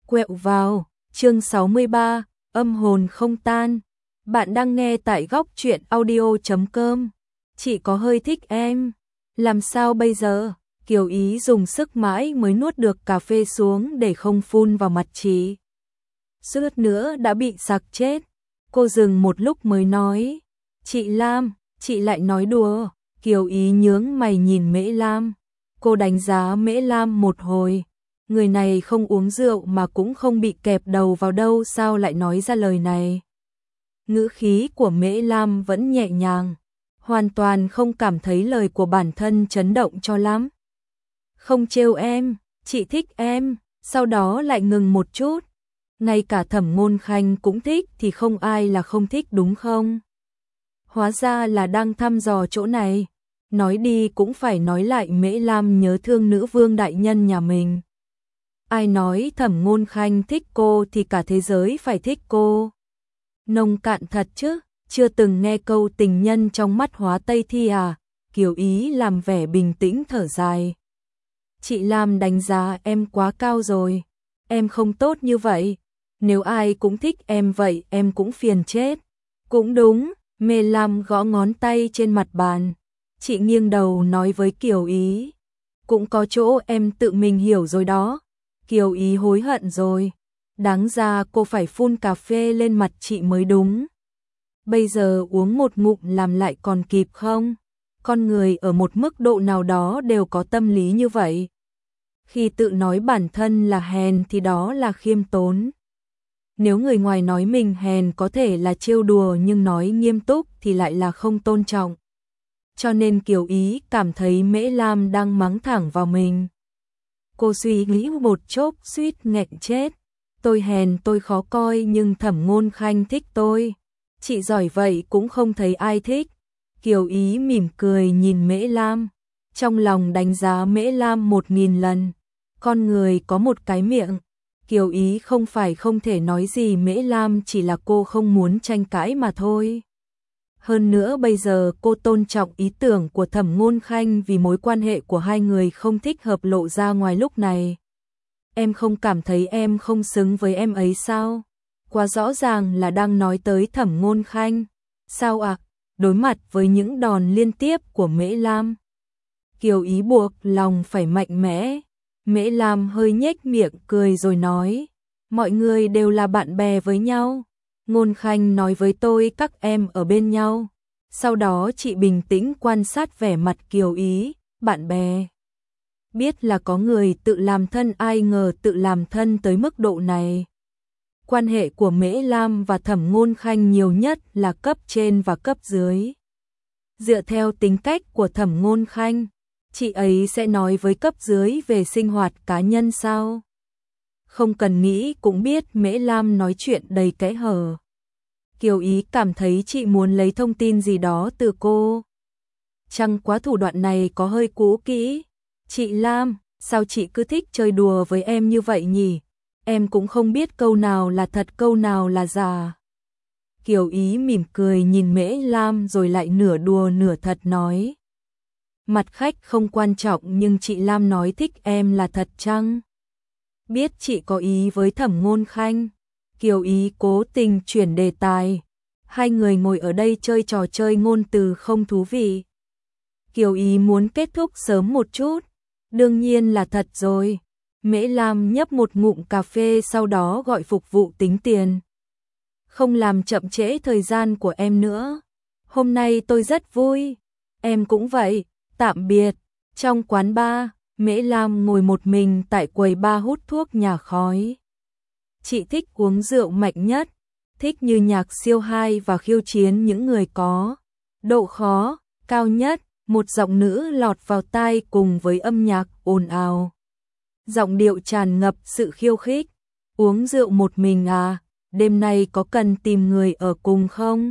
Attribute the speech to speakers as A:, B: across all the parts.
A: Quẹo vào, chương 63, âm hồn không tan. Bạn đang nghe tại góc truyện audio.com. Chị có hơi thích em. Làm sao bây giờ? Kiều Ý dùng sức mãi mới nuốt được cà phê xuống để không phun vào mặt chị. Suýt nữa đã bị sặc chết. Cô dừng một lúc mới nói. Chị Lam, chị lại nói đùa. Kiều Ý nhướng mày nhìn Mễ Lam. Cô đánh giá Mễ Lam một hồi. Người này không uống rượu mà cũng không bị kẹp đầu vào đâu, sao lại nói ra lời này. Ngữ khí của Mễ Lam vẫn nhẹ nhàng, hoàn toàn không cảm thấy lời của bản thân chấn động cho lắm. Không trêu em, chị thích em, sau đó lại ngừng một chút. Ngay cả Thẩm Ngôn Khanh cũng thích thì không ai là không thích đúng không? Hóa ra là đang thăm dò chỗ này. Nói đi cũng phải nói lại, Mễ Lam nhớ thương nữ vương đại nhân nhà mình. Ai nói Thẩm Ngôn Khanh thích cô thì cả thế giới phải thích cô. Nông cạn thật chứ, chưa từng nghe câu tình nhân trong mắt hóa Tây Thi à? Kiều Ý làm vẻ bình tĩnh thở dài. Chị Lam đánh giá em quá cao rồi, em không tốt như vậy. Nếu ai cũng thích em vậy em cũng phiền chết. Cũng đúng, Mễ Lam gõ ngón tay trên mặt bàn. Chị nghiêng đầu nói với Kiều Ý. Cũng có chỗ em tự mình hiểu rồi đó. Kiều Ý hối hận rồi. Đáng ra cô phải phun cà phê lên mặt chị mới đúng. Bây giờ uống một ngụm làm lại còn kịp không? Con người ở một mức độ nào đó đều có tâm lý như vậy. Khi tự nói bản thân là hèn thì đó là khiêm tốn. Nếu người ngoài nói mình hèn có thể là trêu đùa, nhưng nói nghiêm túc thì lại là không tôn trọng. Cho nên Kiều Ý cảm thấy Mễ Lam đang mắng thẳng vào mình. Cô suy nghĩ một chốc suýt nghẹn chết. Tôi hèn, tôi khó coi nhưng Thẩm Ngôn Khanh thích tôi. Chị giỏi vậy cũng không thấy ai thích. Kiều Ý mỉm cười nhìn Mễ Lam. Trong lòng đánh giá Mễ Lam 1000 lần. Con người có một cái miệng. Kiều Ý không phải không thể nói gì Mễ Lam, chỉ là cô không muốn tranh cãi mà thôi. Hơn nữa bây giờ cô tôn trọng ý tưởng của Thẩm Ngôn Khanh vì mối quan hệ của hai người không thích hợp lộ ra ngoài lúc này. Em không cảm thấy em không xứng với em ấy sao? Quá rõ ràng là đang nói tới Thẩm Ngôn Khanh. Sao ạ? Đối mặt với những đòn liên tiếp của Mễ Lam, Kiều Ý buộc lòng phải mạnh mẽ. Mễ Lam hơi nhếch miệng cười rồi nói. Mọi người đều là bạn bè với nhau. Ngôn Khanh nói với tôi các em ở bên nhau. Sau đó chị bình tĩnh quan sát vẻ mặt Kiều Ý. Bạn bè. Biết là có người tự làm thân, ai ngờ tự làm thân tới mức độ này. Quan hệ của Mễ Lam và Thẩm Ngôn Khanh nhiều nhất là cấp trên và cấp dưới. Dựa theo tính cách của Thẩm Ngôn Khanh, chị ấy sẽ nói với cấp dưới về sinh hoạt cá nhân sao? Không cần nghĩ cũng biết Mễ Lam nói chuyện đầy kẽ hở. Kiều Ý cảm thấy chị muốn lấy thông tin gì đó từ cô. Chẳng quá thủ đoạn này có hơi cũ kỹ. Chị Lam, sao chị cứ thích chơi đùa với em như vậy nhỉ? Em cũng không biết câu nào là thật câu nào là giả. Kiều Ý mỉm cười nhìn Mễ Lam rồi lại nửa đùa nửa thật nói. Mặt khách không quan trọng nhưng chị Lam nói thích em là thật chăng? Biết chị có ý với Thẩm Ngôn Khanh. Kiều Ý cố tình chuyển đề tài. Hai người ngồi ở đây chơi trò chơi ngôn từ không thú vị. Kiều Ý muốn kết thúc sớm một chút. Đương nhiên là thật rồi. Mễ Lam nhấp một ngụm cà phê sau đó gọi phục vụ tính tiền. Không làm chậm trễ thời gian của em nữa. Hôm nay tôi rất vui. Em cũng vậy. Tạm biệt. Trong quán bar, Mễ Lam ngồi một mình tại quầy bar hút thuốc nhả khói. Chị thích uống rượu mạnh nhất, thích như nhạc siêu hay và khiêu chiến những người có độ khó cao nhất. Một giọng nữ lọt vào tai cùng với âm nhạc ồn ào. Giọng điệu tràn ngập sự khiêu khích. Uống rượu một mình à? Đêm nay có cần tìm người ở cùng không?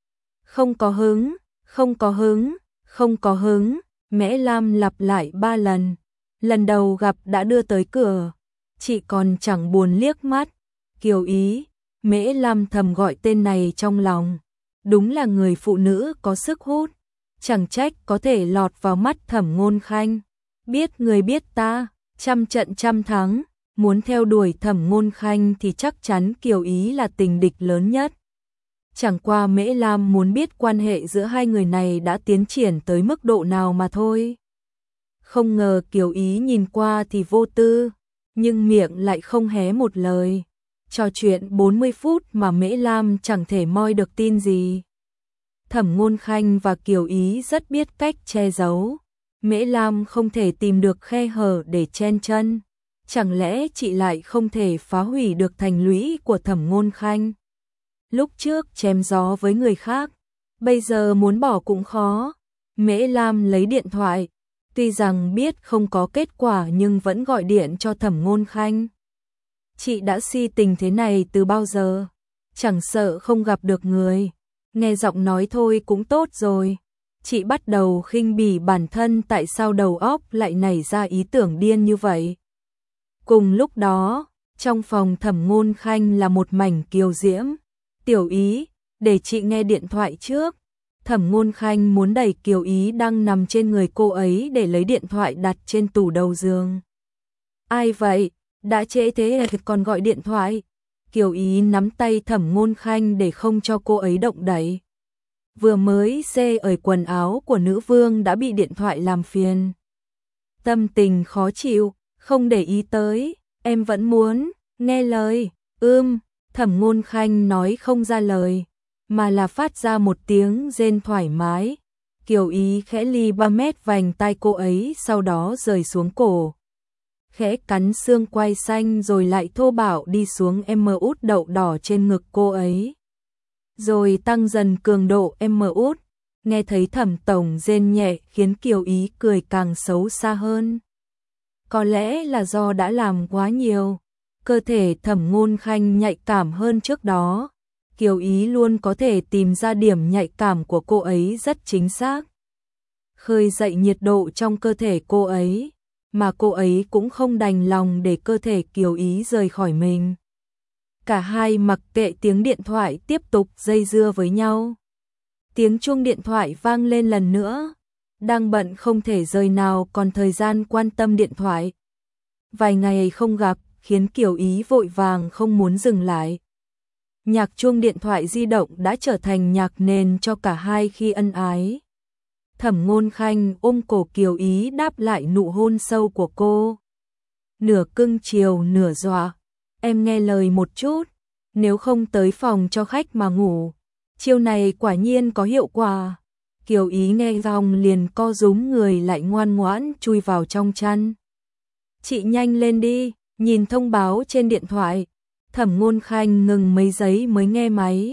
A: Không có hứng, không có hứng, không có hứng. Mễ Lam lặp lại 3 lần. Lần đầu gặp đã đưa tới cửa. Chị còn chẳng buồn liếc mắt. Kiều Ý, Mễ Lam thầm gọi tên này trong lòng. Đúng là người phụ nữ có sức hút. Chẳng trách có thể lọt vào mắt Thẩm Ngôn Khanh. Biết người biết ta, trăm trận trăm thắng. muốn theo đuổi Thẩm Ngôn Khanh thì chắc chắn Kiều Ý là tình địch lớn nhất. Chẳng qua Mễ Lam muốn biết quan hệ giữa hai người này đã tiến triển tới mức độ nào mà thôi. Không ngờ Kiều Ý nhìn qua thì vô tư, nhưng miệng lại không hé một lời. Trò chuyện 40 phút mà Mễ Lam chẳng thể moi được tin gì. Thẩm Ngôn Khanh và Kiều Ý rất biết cách che giấu. Mễ Lam không thể tìm được khe hở để chen chân. Chẳng lẽ chị lại không thể phá hủy được thành lũy của Thẩm Ngôn Khanh? Lúc trước chém gió với người khác, bây giờ muốn bỏ cũng khó. Mễ Lam lấy điện thoại, tuy rằng biết không có kết quả nhưng vẫn gọi điện cho Thẩm Ngôn Khanh. Chị đã si tình thế này từ bao giờ? Chẳng sợ không gặp được người. Nghe giọng nói thôi cũng tốt rồi. Chị bắt đầu khinh bỉ bản thân tại sao đầu óc lại nảy ra ý tưởng điên như vậy. Cùng lúc đó, trong phòng Thẩm Ngôn Khanh là một mảnh kiều diễm. Tiểu Ý, để chị nghe điện thoại trước. Thẩm Ngôn Khanh muốn đẩy Kiều Ý đang nằm trên người cô ấy để lấy điện thoại đặt trên tủ đầu giường. Ai vậy? Đã trễ thế còn gọi điện thoại. Kiều Ý nắm tay Thẩm Ngôn Khanh để không cho cô ấy động đậy. Vừa mới xê ởi quần áo của nữ vương đã bị điện thoại làm phiền. Tâm tình khó chịu, không để ý tới, em vẫn muốn, nghe lời, Thẩm Ngôn Khanh nói không ra lời, mà là phát ra một tiếng rên thoải mái. Kiều Ý khẽ ly 3 mét vành tai cô ấy, sau đó rời xuống cổ. Khẽ cắn xương quai xanh rồi lại thô bạo đi xuống út đậu đỏ trên ngực cô ấy. Rồi tăng dần cường độ út. Nghe thấy Thẩm tổng rên nhẹ khiến Kiều Ý cười càng xấu xa hơn. Có lẽ là do đã làm quá nhiều. Cơ thể Thẩm Ngôn Khanh nhạy cảm hơn trước đó. Kiều Ý luôn có thể tìm ra điểm nhạy cảm của cô ấy rất chính xác. Khơi dậy nhiệt độ trong cơ thể cô ấy, mà cô ấy cũng không đành lòng để cơ thể Kiều Ý rời khỏi mình. Cả hai mặc kệ tiếng điện thoại tiếp tục dây dưa với nhau. Tiếng chuông điện thoại vang lên lần nữa. Đang bận không thể rời nào còn thời gian quan tâm điện thoại. Vài ngày không gặp khiến Kiều Ý vội vàng không muốn dừng lại. Nhạc chuông điện thoại di động đã trở thành nhạc nền cho cả hai khi ân ái. Thẩm Ngôn Khanh ôm cổ Kiều Ý đáp lại nụ hôn sâu của cô. Nửa cưng chiều nửa dọa. Em nghe lời một chút, nếu không tới phòng cho khách mà ngủ. Chiêu này quả nhiên có hiệu quả. Kiều Ý nghe xong liền co rúm người lại ngoan ngoãn chui vào trong chăn. Chị nhanh lên đi, nhìn thông báo trên điện thoại. Thẩm Ngôn Khanh ngừng mấy giây mới nghe máy.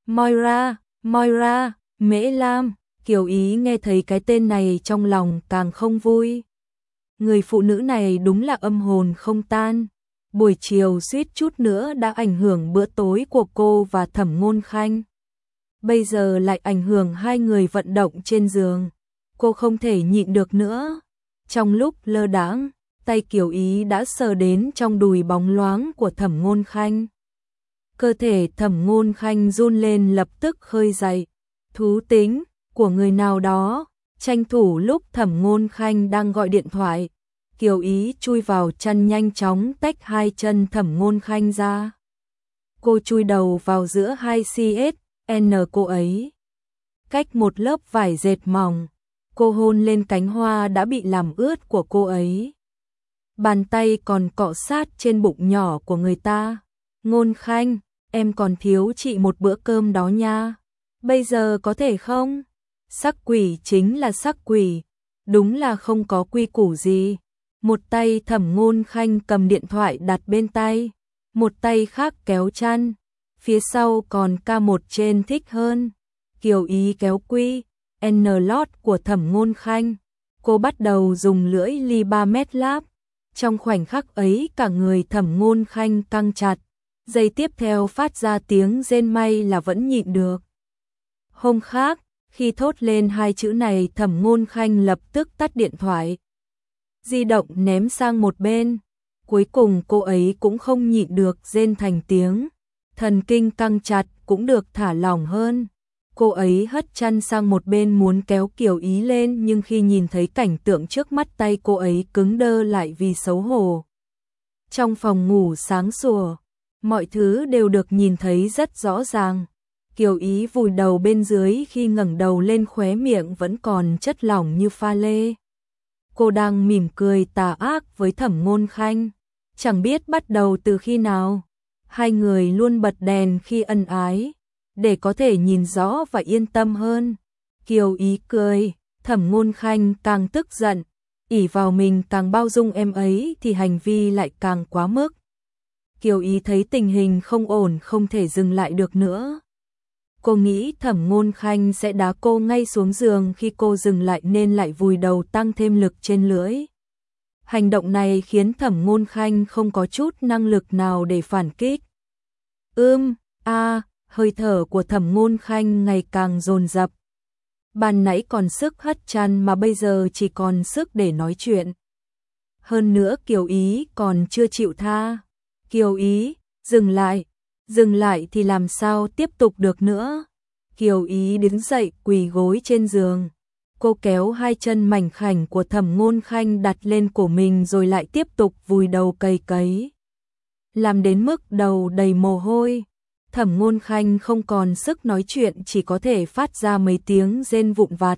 A: Moira, Mễ Lam. Kiều Ý nghe thấy cái tên này trong lòng càng không vui. Người phụ nữ này đúng là âm hồn không tan. Buổi chiều suýt chút nữa đã ảnh hưởng bữa tối của cô và Thẩm Ngôn Khanh. Bây giờ lại ảnh hưởng hai người vận động trên giường. Cô không thể nhịn được nữa. Trong lúc lơ đãng, tay Kiều Ý đã sờ đến trong đùi bóng loáng của Thẩm Ngôn Khanh. Cơ thể Thẩm Ngôn Khanh run lên lập tức khơi dậy. Thú tính của người nào đó, tranh thủ lúc Thẩm Ngôn Khanh đang gọi điện thoại. Kiều Ý chui vào chăn nhanh chóng tách hai chân Thẩm Ngôn Khanh ra. Cô chui đầu vào giữa hai CSN cô ấy. Cách một lớp vải dệt mỏng, cô hôn lên cánh hoa đã bị làm ướt của cô ấy. Bàn tay còn cọ sát trên bụng nhỏ của người ta. Ngôn Khanh, em còn thiếu chị một bữa cơm đó nha. Bây giờ có thể không? Sắc quỷ chính là sắc quỷ. Đúng là không có quy củ gì. Một tay Thẩm Ngôn Khanh cầm điện thoại đặt bên tay. Một tay khác kéo chăn. Phía sau còn K1 trên thích hơn. Kiều Ý kéo quy N lót của Thẩm Ngôn Khanh. Cô bắt đầu dùng lưỡi ly 3 mét láp. Trong khoảnh khắc ấy cả người Thẩm Ngôn Khanh căng chặt. Giây tiếp theo phát ra tiếng rên, may là vẫn nhịn được. Hôm khác, khi thốt lên hai chữ này Thẩm Ngôn Khanh lập tức tắt điện thoại. Di động ném sang một bên. Cuối cùng cô ấy cũng không nhịn được rên thành tiếng. Thần kinh căng chặt cũng được thả lỏng hơn. Cô ấy hất chăn sang một bên muốn kéo Kiều Ý lên, nhưng khi nhìn thấy cảnh tượng trước mắt tay cô ấy cứng đơ lại vì xấu hổ. Trong phòng ngủ sáng sủa, mọi thứ đều được nhìn thấy rất rõ ràng. Kiều Ý vùi đầu bên dưới, khi ngẩng đầu lên khóe miệng vẫn còn chất lỏng như pha lê. Cô đang mỉm cười tà ác với Thẩm Ngôn Khanh. Chẳng biết bắt đầu từ khi nào, hai người luôn bật đèn khi ân ái, để có thể nhìn rõ và yên tâm hơn. Kiều Ý cười, Thẩm Ngôn Khanh càng tức giận, ỷ vào mình càng bao dung em ấy thì hành vi lại càng quá mức. Kiều Ý thấy tình hình không ổn, không thể dừng lại được nữa. Cô nghĩ Thẩm Ngôn Khanh sẽ đá cô ngay xuống giường, khi cô dừng lại nên lại vùi đầu tăng thêm lực trên lưỡi. Hành động này khiến Thẩm Ngôn Khanh không có chút năng lực nào để phản kích. Hơi thở của Thẩm Ngôn Khanh ngày càng dồn dập. Ban nãy còn sức hất chăn mà bây giờ chỉ còn sức để nói chuyện. Hơn nữa Kiều Ý còn chưa chịu tha. Kiều Ý, dừng lại thì làm sao tiếp tục được nữa. Kiều Ý đứng dậy quỳ gối trên giường. Cô kéo hai chân mảnh khảnh của Thẩm Ngôn Khanh đặt lên cổ mình rồi lại tiếp tục vùi đầu cày cấy. Làm đến mức đầu đầy mồ hôi, Thẩm Ngôn Khanh không còn sức nói chuyện, chỉ có thể phát ra mấy tiếng rên vụn vặt.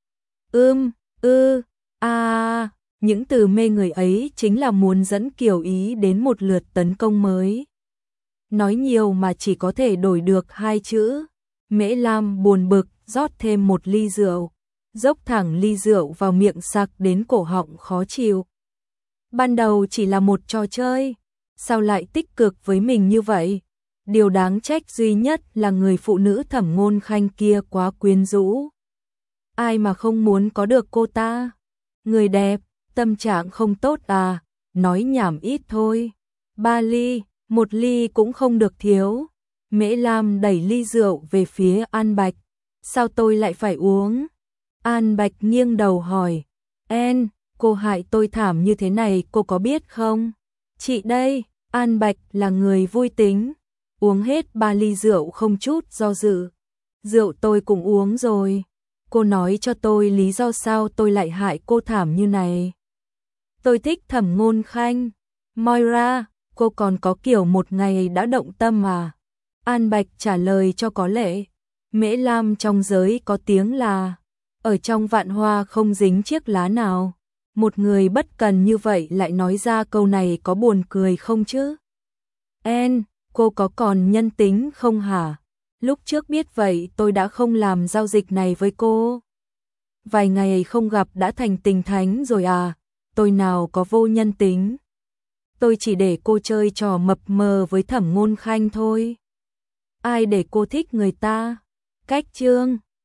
A: Những từ mê người ấy chính là muốn dẫn Kiều Ý đến một lượt tấn công mới. Nói nhiều mà chỉ có thể đổi được hai chữ. Mễ Lam buồn bực rót thêm một ly rượu, dốc thẳng ly rượu vào miệng sặc đến cổ họng khó chịu. Ban đầu chỉ là một trò chơi, sao lại tích cực với mình như vậy? Điều đáng trách duy nhất là người phụ nữ Thẩm Ngôn Khanh kia quá quyến rũ. Ai mà không muốn có được cô ta? Người đẹp, tâm trạng không tốt à? Nói nhảm ít thôi. 3 ly, 1 ly cũng không được thiếu. Mễ Lam đẩy ly rượu về phía An Bạch. Sao tôi lại phải uống? An Bạch nghiêng đầu hỏi. Cô hại tôi thảm như thế này cô có biết không? Chị đây, An Bạch là người vui tính. Uống hết 3 ly rượu không chút do dự. Rượu tôi cũng uống rồi. Cô nói cho tôi lý do sao tôi lại hại cô thảm như này. Tôi thích Thẩm Ngôn Khanh. Moira, cô còn có kiểu một ngày đã động tâm à? An Bạch trả lời cho có lệ. Mễ Lam trong giới có tiếng là ở trong vạn hoa không dính chiếc lá nào. Một người bất cần như vậy lại nói ra câu này có buồn cười không chứ? Cô có còn nhân tính không hả? Lúc trước biết vậy tôi đã không làm giao dịch này với cô. Vài ngày không gặp đã thành tình thánh rồi à? Tôi nào có vô nhân tính. Tôi chỉ để cô chơi trò mập mờ với Thẩm Ngôn Khanh thôi. Ai để cô thích người ta? Cách chương